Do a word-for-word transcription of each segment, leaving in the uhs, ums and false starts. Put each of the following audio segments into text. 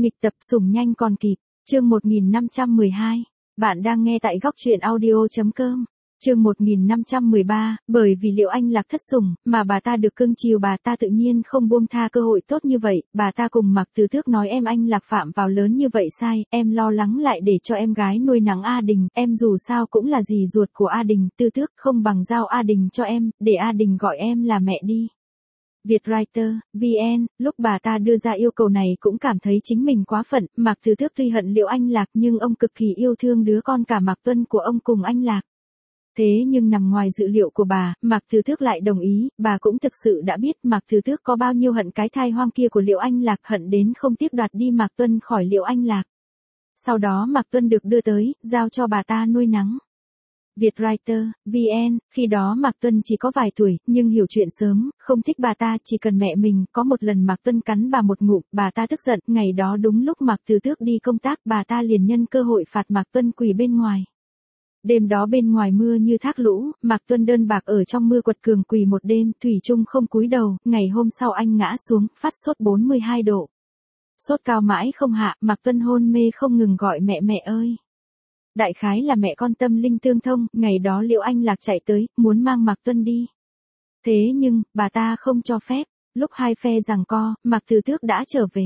Nghịch tập sủng nhanh còn kịp, chương một nghìn năm trăm mười hai. Bạn đang nghe tại góc truyện audio.com. Chương một nghìn năm trăm mười ba, bởi vì Liệu Anh Lạc thất sủng, mà bà ta được cưng chiều, bà ta tự nhiên không buông tha cơ hội tốt như vậy. Bà ta cùng Mạc Từ Tước nói em anh Lạc phạm vào lớn như vậy sai, em lo lắng lại để cho em gái nuôi nắng A Đình, em dù sao cũng là dì ruột của A Đình, Từ Tước không bằng giao A Đình cho em, để A Đình gọi em là mẹ đi. Vietwriter, vê en, lúc bà ta đưa ra yêu cầu này cũng cảm thấy chính mình quá phận, Mạc Từ Tước tuy hận Liệu Anh Lạc nhưng ông cực kỳ yêu thương đứa con cả Mạc Tuân của ông cùng anh Lạc. Thế nhưng nằm ngoài dự liệu của bà, Mạc Từ Tước lại đồng ý, bà cũng thực sự đã biết Mạc Từ Tước có bao nhiêu hận cái thai hoang kia của Liệu Anh Lạc, hận đến không tiếc đoạt đi Mạc Tuân khỏi Liệu Anh Lạc. Sau đó Mạc Tuân được đưa tới, giao cho bà ta nuôi nắng. Vietwriter, vê en, khi đó Mạc Tuân chỉ có vài tuổi, nhưng hiểu chuyện sớm, không thích bà ta, chỉ cần mẹ mình. Có một lần Mạc Tuân cắn bà một ngụm, bà ta tức giận, ngày đó đúng lúc Mạc Từ Tước đi công tác, bà ta liền nhân cơ hội phạt Mạc Tuân quỳ bên ngoài. Đêm đó bên ngoài mưa như thác lũ, Mạc Tuân đơn bạc ở trong mưa quật cường quỳ một đêm, thủy chung không cúi đầu, ngày hôm sau anh ngã xuống, phát sốt bốn mươi hai độ. Sốt cao mãi không hạ, Mạc Tuân hôn mê không ngừng gọi mẹ mẹ ơi. Đại khái là mẹ con tâm linh tương thông, ngày đó Liệu Anh Lạc chạy tới, muốn mang Mạc Tuân đi. Thế nhưng, bà ta không cho phép, lúc hai phe giằng co, Mạc Từ Tước đã trở về.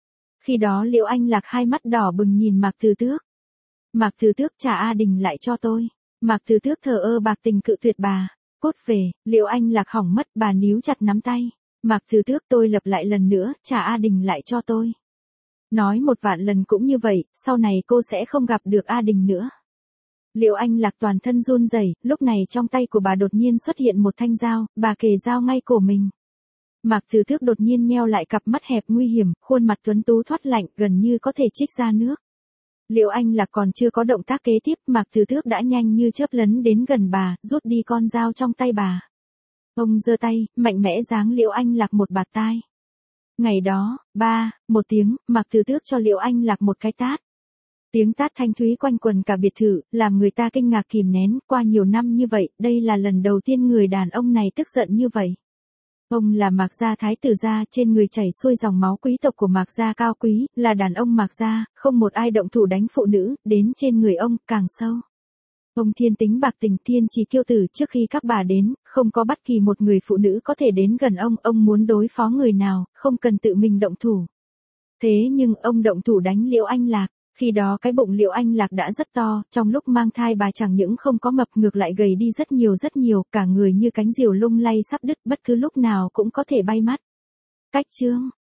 Khi đó Liệu Anh Lạc hai mắt đỏ bừng nhìn Mạc Từ Tước. Mạc Từ Tước trả A Đình lại cho tôi. Mạc Từ Tước thờ ơ bạc tình cự tuyệt bà. Cốt về, Liệu Anh Lạc hỏng mất, bà níu chặt nắm tay. Mạc Từ Tước tôi lặp lại lần nữa, trả A Đình lại cho tôi. Nói một vạn lần cũng như vậy, sau này cô sẽ không gặp được A Đình nữa. Liệu Anh Lạc toàn thân run rẩy, lúc này trong tay của bà đột nhiên xuất hiện một thanh dao, bà kề dao ngay cổ mình. Mạc Từ Tước đột nhiên nheo lại cặp mắt hẹp nguy hiểm, khuôn mặt tuấn tú thoát lạnh, gần như có thể trích ra nước. Liệu Anh Lạc còn chưa có động tác kế tiếp, Mạc Từ Tước đã nhanh như chớp lấn đến gần bà, rút đi con dao trong tay bà. Ông giơ tay, mạnh mẽ giáng Liệu Anh Lạc một bạt tai. Ngày đó, ba, một tiếng, Mạc Từ Tước cho Liệu Anh Lạc một cái tát. Tiếng tát thanh thúy quanh quần cả biệt thự, làm người ta kinh ngạc kìm nén, qua nhiều năm như vậy, đây là lần đầu tiên người đàn ông này tức giận như vậy. Ông là Mạc gia thái tử gia, trên người chảy xuôi dòng máu quý tộc của Mạc gia cao quý, là đàn ông Mạc gia, không một ai động thủ đánh phụ nữ, đến trên người ông, càng sâu. Ông thiên tính bạc tình, thiên trì kiêu tử, trước khi các bà đến, không có bất kỳ một người phụ nữ có thể đến gần ông, ông muốn đối phó người nào, không cần tự mình động thủ. Thế nhưng ông động thủ đánh Liệu Anh Lạc. Khi đó cái bụng Liệu Anh Lạc đã rất to, trong lúc mang thai bà chẳng những không có mập ngược lại gầy đi rất nhiều rất nhiều, cả người như cánh diều lung lay sắp đứt, bất cứ lúc nào cũng có thể bay mất. Cách chương,